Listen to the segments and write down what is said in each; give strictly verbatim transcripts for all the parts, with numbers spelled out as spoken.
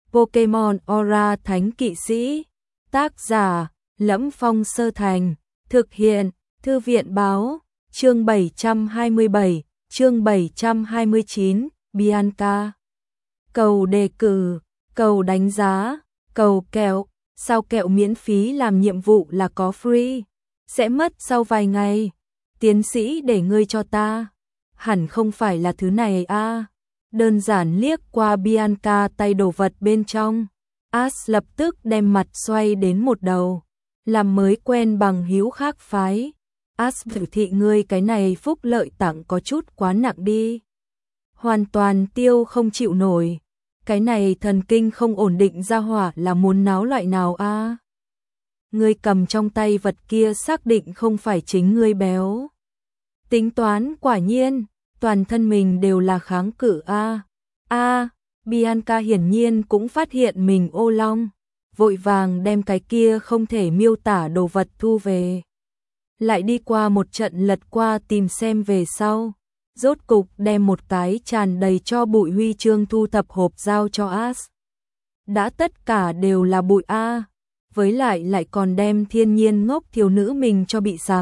Pokemon Aura Thánh Kỵ Sĩ. Tác giả: Lẫm Phong Sơ Thành. Thực hiện: Thư viện báo. Chương bảy trăm hai mươi bảy, chương bảy trăm hai mươi chín, Bianca. Cầu đề cử, cầu đánh giá, cầu kẹo. Sao kẹo miễn phí làm nhiệm vụ là có free? Sẽ mất sau vài ngày. Tiến sĩ để ngươi cho ta. Hẳn không phải là thứ này a. Đơn giản liếc qua Bianca tay đồ vật bên trong, Ash lập tức đem mặt xoay đến một đầu. Làm mới quen bằng hữu khác phái. Ash biểu thị ngươi cái này phúc lợi tặng có chút quá nặng đi. Hoàn toàn tiêu không chịu nổi. Cái này thần kinh không ổn định ra hỏa là muốn náo loại nào a? À? Ngươi cầm trong tay vật kia xác định không phải chính ngươi béo. Tính toán quả nhiên, toàn thân mình đều là kháng cự a. À. A, à, Bianca hiển nhiên cũng phát hiện mình ô long, vội vàng đem cái kia không thể miêu tả đồ vật thu về. Lại đi qua một trận lật qua tìm xem về sau, rốt cục đem một cái tràn đầy cho bụi huy chương thu thập hộp giao cho Ash. Đã tất cả đều là bụi a, với lại lại còn đem thiên nhiên ngốc thiếu nữ mình cho bị sặc.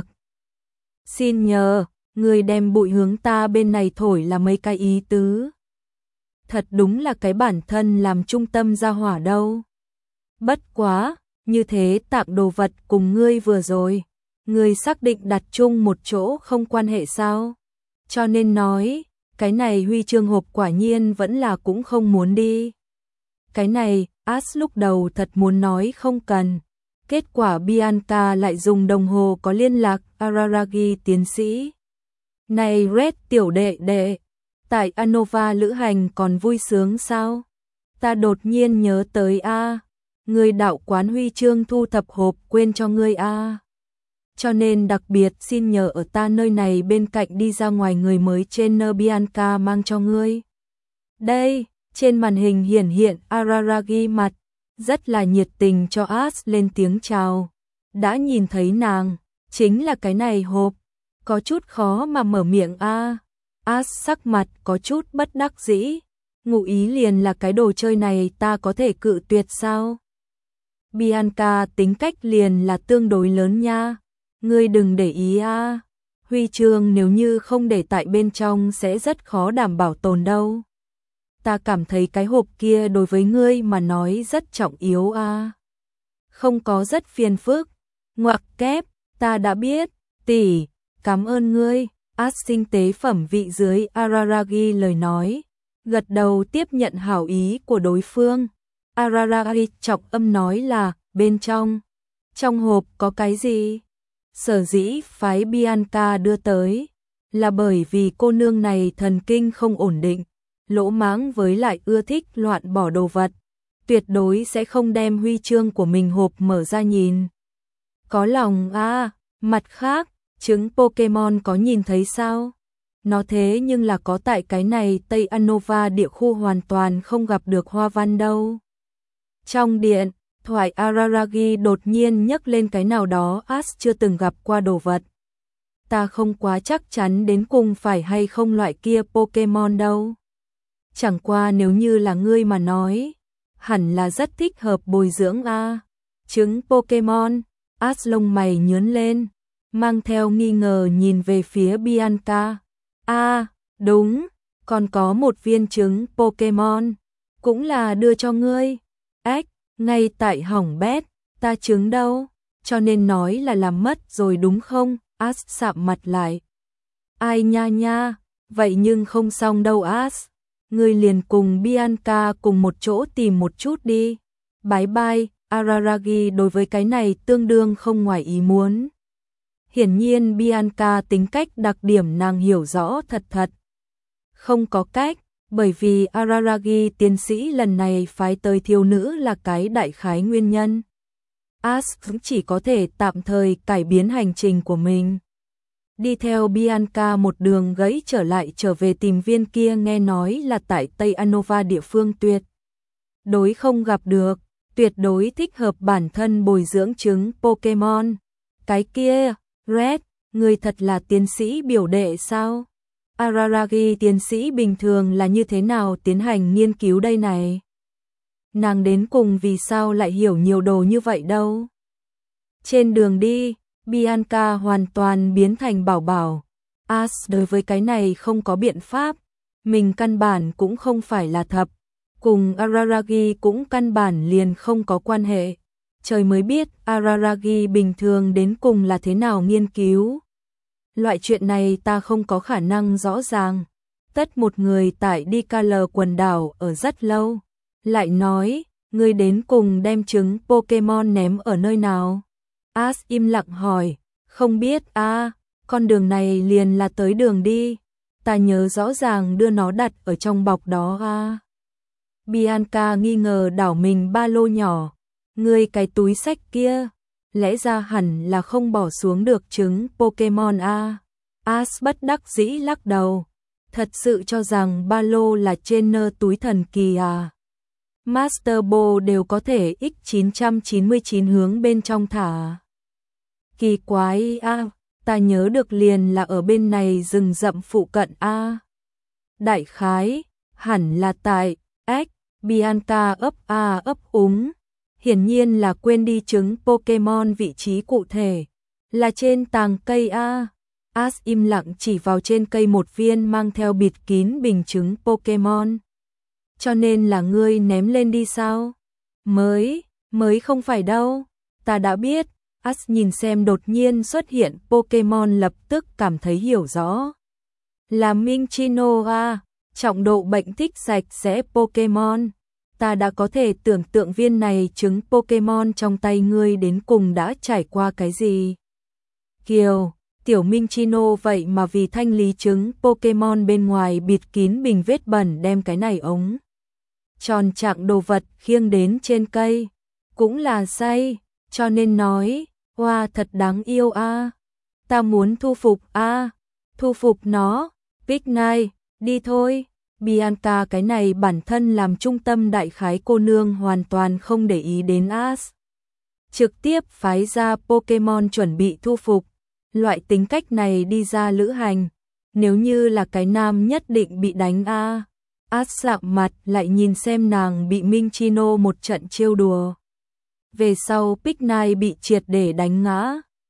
Xin nhờ, người đem bụi hướng ta bên này thổi là mấy cái ý tứ. Thật đúng là cái bản thân làm trung tâm ra hỏa đâu. Bất quá, như thế tặng đồ vật cùng ngươi vừa rồi, ngươi xác định đặt chung một chỗ không quan hệ sao? Cho nên nói, cái này huy chương hộp quả nhiên vẫn là cũng không muốn đi. Cái này, Ash lúc đầu thật muốn nói không cần. Kết quả Bianca lại dùng đồng hồ có liên lạc Araragi tiến sĩ. Này Red tiểu đệ đệ, tại Anova lữ hành còn vui sướng sao? Ta đột nhiên nhớ tới a, người đạo quán huy chương thu thập hộp quên cho ngươi a. Cho nên đặc biệt xin nhờ ở ta nơi này bên cạnh đi ra ngoài người mới trên nơ Bianca mang cho ngươi. Đây, trên màn hình hiển hiện Araragi mặt, rất là nhiệt tình cho Ash lên tiếng chào. Đã nhìn thấy nàng, chính là cái này hộp, có chút khó mà mở miệng a. Ash sắc mặt có chút bất đắc dĩ, ngụ ý liền là cái đồ chơi này ta có thể cự tuyệt sao? Bianca tính cách liền là tương đối lớn nha. Ngươi đừng để ý a, huy chương nếu như không để tại bên trong sẽ rất khó đảm bảo tồn đâu. Ta cảm thấy cái hộp kia đối với ngươi mà nói rất trọng yếu a. Không có rất phiền phức. Ngoặc kép, ta đã biết, tỷ, cảm ơn ngươi. Ash sinh tế phẩm vị dưới Araragi lời nói, gật đầu tiếp nhận hảo ý của đối phương. Araragi trọng âm nói là, bên trong, trong hộp có cái gì? Sở dĩ phái Bianca đưa tới, là bởi vì cô nương này thần kinh không ổn định, lỗ mãng với lại ưa thích loạn bỏ đồ vật, tuyệt đối sẽ không đem huy chương của mình hộp mở ra nhìn. Có lòng a, à, mặt khác, trứng Pokemon có nhìn thấy sao? Nó thế nhưng là có tại cái này Tây Anova địa khu hoàn toàn không gặp được hoa văn đâu. Trong điện, thoại Araragi đột nhiên nhắc lên cái nào đó Ash chưa từng gặp qua đồ vật. Ta không quá chắc chắn đến cùng phải hay không loại kia Pokemon đâu. Chẳng qua nếu như là ngươi mà nói, hẳn là rất thích hợp bồi dưỡng a. Trứng Pokemon, Ash lông mày nhướng lên, mang theo nghi ngờ nhìn về phía Bianca. A, đúng, còn có một viên trứng Pokemon, cũng là đưa cho ngươi. Ếch, ngay tại hỏng bét, ta trứng đâu, cho nên nói là làm mất rồi đúng không? Ash sạm mặt lại. Ai nha nha, vậy nhưng không xong đâu Ash. Ngươi liền cùng Bianca cùng một chỗ tìm một chút đi. Bye bye, Araragi đối với cái này tương đương không ngoài ý muốn. Hiển nhiên Bianca tính cách đặc điểm nàng hiểu rõ thật thật. Không có cách, bởi vì Araragi tiến sĩ lần này phái tới thiếu nữ là cái đại khái nguyên nhân. Ash cũng chỉ có thể tạm thời cải biến hành trình của mình. Đi theo Bianca một đường gãy trở lại trở về tìm viên kia nghe nói là tại Tây Anova địa phương tuyệt đối không gặp được, tuyệt đối thích hợp bản thân bồi dưỡng trứng Pokemon. Cái kia, Red, người thật là tiến sĩ biểu đệ sao? Araragi tiến sĩ bình thường là như thế nào tiến hành nghiên cứu đây này? nàng đến cùng vì sao lại hiểu nhiều đồ như vậy đâu. Trên đường đi, Bianca hoàn toàn biến thành bảo bảo. Ash đối với cái này không có biện pháp, mình căn bản cũng không phải là thập, cùng Araragi cũng căn bản liền không có quan hệ. Trời mới biết Araragi bình thường đến cùng là thế nào nghiên cứu. Loại chuyện này ta không có khả năng rõ ràng. Tất một người tại Dikala quần đảo ở rất lâu, lại nói, ngươi đến cùng đem trứng Pokemon ném ở nơi nào? Ash im lặng hỏi, không biết a, à, con đường này liền là tới đường đi, ta nhớ rõ ràng đưa nó đặt ở trong bọc đó a. À. Bianca nghi ngờ đảo mình ba lô nhỏ, ngươi cái túi xách kia, lẽ ra hẳn là không bỏ xuống được trứng Pokemon a. À. Ash bất đắc dĩ lắc đầu, thật sự cho rằng ba lô là trainer túi thần kỳ à. Master Ball đều có thể x chín trăm chín mươi chín hướng bên trong thả. Kỳ quái a, à, ta nhớ được liền là ở bên này rừng rậm phụ cận a. À. Đại khái, hẳn là tại X, Bianca ấp a à, ấp úng, hiển nhiên là quên đi trứng Pokemon vị trí cụ thể, là trên tàng cây a. À. Ash im lặng chỉ vào trên cây một viên mang theo bịt kín bình trứng Pokemon. Cho nên là ngươi ném lên đi sao? Mới, mới không phải đâu, ta đã biết. Ash nhìn xem đột nhiên xuất hiện Pokemon lập tức cảm thấy hiểu rõ. Là Minccino a, trọng độ bệnh thích sạch sẽ Pokemon. Ta đã có thể tưởng tượng viên này trứng Pokemon trong tay ngươi đến cùng đã trải qua cái gì. Kiều, tiểu Minccino vậy mà vì thanh lý trứng Pokemon bên ngoài bịt kín bình vết bẩn đem cái này ống tròn trạng đồ vật khiêng đến trên cây. Cũng là say, cho nên nói, wow thật đáng yêu a, à. Ta muốn thu phục a, à. Thu phục nó, Big Night, đi thôi. Bianca cái này bản thân làm trung tâm đại khái cô nương hoàn toàn không để ý đến Ash. Trực tiếp phái ra Pokemon chuẩn bị thu phục. Loại tính cách này đi ra lữ hành, nếu như là cái nam nhất định bị đánh a. À. Ash sạm mặt lại nhìn xem nàng bị Minccino một trận trêu đùa. Về sau Big Night bị triệt để đánh ngã.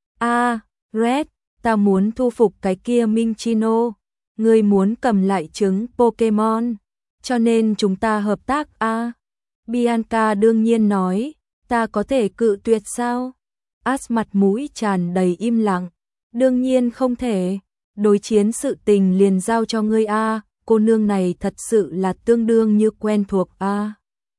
A, à, Red, ta muốn thu phục cái kia Minccino. Ngươi muốn cầm lại trứng Pokemon, cho nên chúng ta hợp tác a. À. Bianca đương nhiên nói, ta có thể cự tuyệt sao? Ash mặt mũi tràn đầy im lặng, đương nhiên không thể, đối chiến sự tình liền giao cho ngươi a, à. Cô nương này thật sự là tương đương như quen thuộc a. À.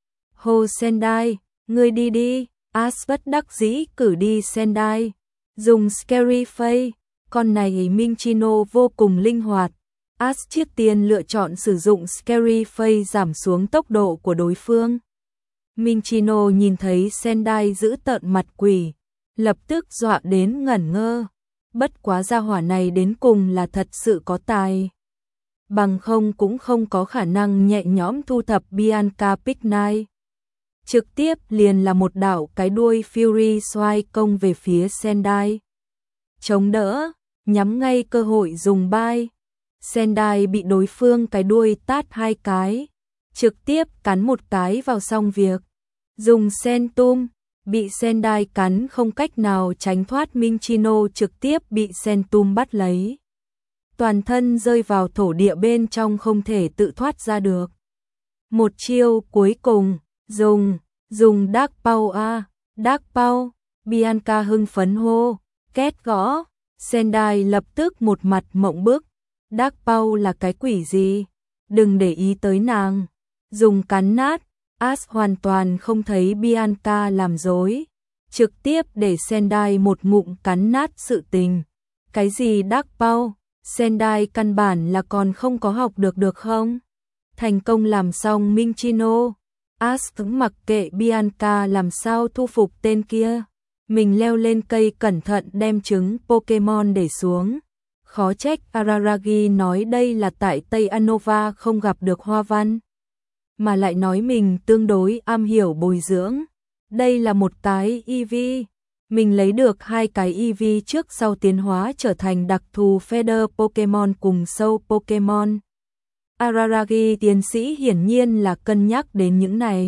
Hồ Sendai, ngươi đi đi. Ash bất đắc dĩ cử đi Sendai, dùng Scary Face, con này Minccino vô cùng linh hoạt. Ash trước tiên lựa chọn sử dụng Scary Face giảm xuống tốc độ của đối phương. Minccino nhìn thấy Sendai giữ tợn mặt quỷ, lập tức dọa đến ngẩn ngơ. Bất quá gia hỏa này đến cùng là thật sự có tài. Bằng không cũng không có khả năng nhẹ nhõm thu thập Bianca Big Night. Trực tiếp liền là một đạo cái đuôi Fury xoay công về phía Sendai. Chống đỡ, nhắm ngay cơ hội dùng bay. Sendai bị đối phương cái đuôi tát hai cái, trực tiếp cắn một cái vào xong việc. Dùng Sentum, bị Sendai cắn không cách nào tránh thoát, Minccino trực tiếp bị Sentum bắt lấy. Toàn thân rơi vào thổ địa bên trong không thể tự thoát ra được. Một chiêu cuối cùng, dùng, dùng Dark Paw a, Dark Paw, Bianca hưng phấn hô, két gõ, Sendai lập tức một mặt mộng bức. Dark Paw là cái quỷ gì? Đừng để ý tới nàng. Dùng cắn nát, Ash hoàn toàn không thấy Bianca làm dối. Trực tiếp để Sendai một ngụm cắn nát sự tình. Cái gì Dark Paw? Sendai căn bản là còn không có học được được không? Thành công làm xong Minccino. Ash cũng mặc kệ Bianca làm sao thu phục tên kia. Mình leo lên cây cẩn thận đem trứng Pokemon để xuống. Khó trách Araragi nói đây là tại Tây Unova không gặp được hoa văn. Mà lại nói mình tương đối am hiểu bồi dưỡng. Đây là một cái e vê. Mình lấy được hai cái e vê trước sau tiến hóa trở thành đặc thù Feather Pokemon cùng Soul Pokemon. Araragi tiến sĩ hiển nhiên là cân nhắc đến những này.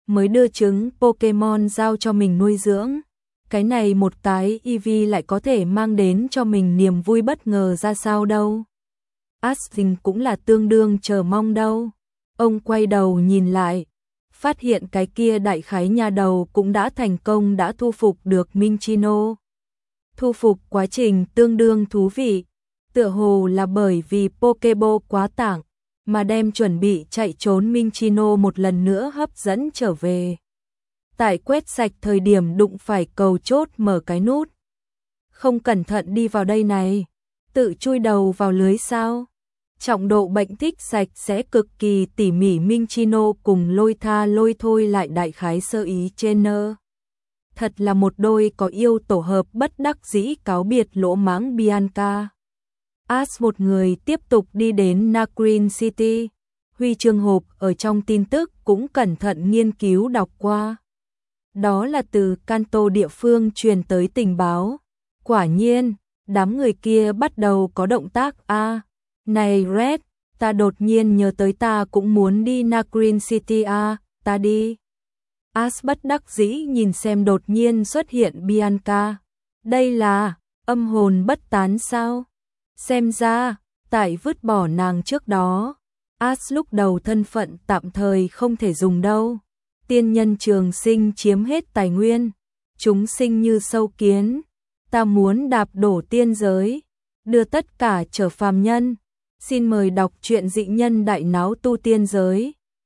mới đưa trứng Pokemon giao cho mình nuôi dưỡng. Cái này một cái Eevee lại có thể mang đến cho mình niềm vui bất ngờ ra sao đâu. Ashley cũng là tương đương chờ mong đâu. Ông quay đầu nhìn lại, phát hiện cái kia đại khái nhà đầu cũng đã thành công đã thu phục được Minccino. Thu phục quá trình tương đương thú vị, tựa hồ là bởi vì Pokeball quá tảng, mà đem chuẩn bị chạy trốn Minccino một lần nữa hấp dẫn trở về. Tại quét sạch thời điểm đụng phải cầu chốt mở cái nút. Không cẩn thận đi vào đây này, tự chui đầu vào lưới sao? Trọng độ bệnh thích sạch sẽ cực kỳ tỉ mỉ Minccino cùng lôi tha lôi thôi lại đại khái sơ ý trên nơ. Thật là một đôi có yêu tổ hợp bất đắc dĩ cáo biệt lỗ mãng Bianca. Ash một người tiếp tục đi đến Nacreen City. Huy chương hộp ở trong tin tức cũng cẩn thận nghiên cứu đọc qua. Đó là từ Kanto địa phương truyền tới tình báo. Quả nhiên, đám người kia bắt đầu có động tác a. À, này Red, ta đột nhiên nhớ tới ta cũng muốn đi Nacreen City a, à, ta đi. Ash bất đắc dĩ nhìn xem đột nhiên xuất hiện Bianca. Đây là âm hồn bất tán sao? Xem ra, tại vứt bỏ nàng trước đó, Ash lúc đầu thân phận tạm thời không thể dùng đâu. Tiên nhân trường sinh chiếm hết tài nguyên, chúng sinh như sâu kiến, ta muốn đạp đổ tiên giới, đưa tất cả trở phàm nhân. Xin mời đọc truyện Dị Nhân Đại Náo Tu Tiên Giới.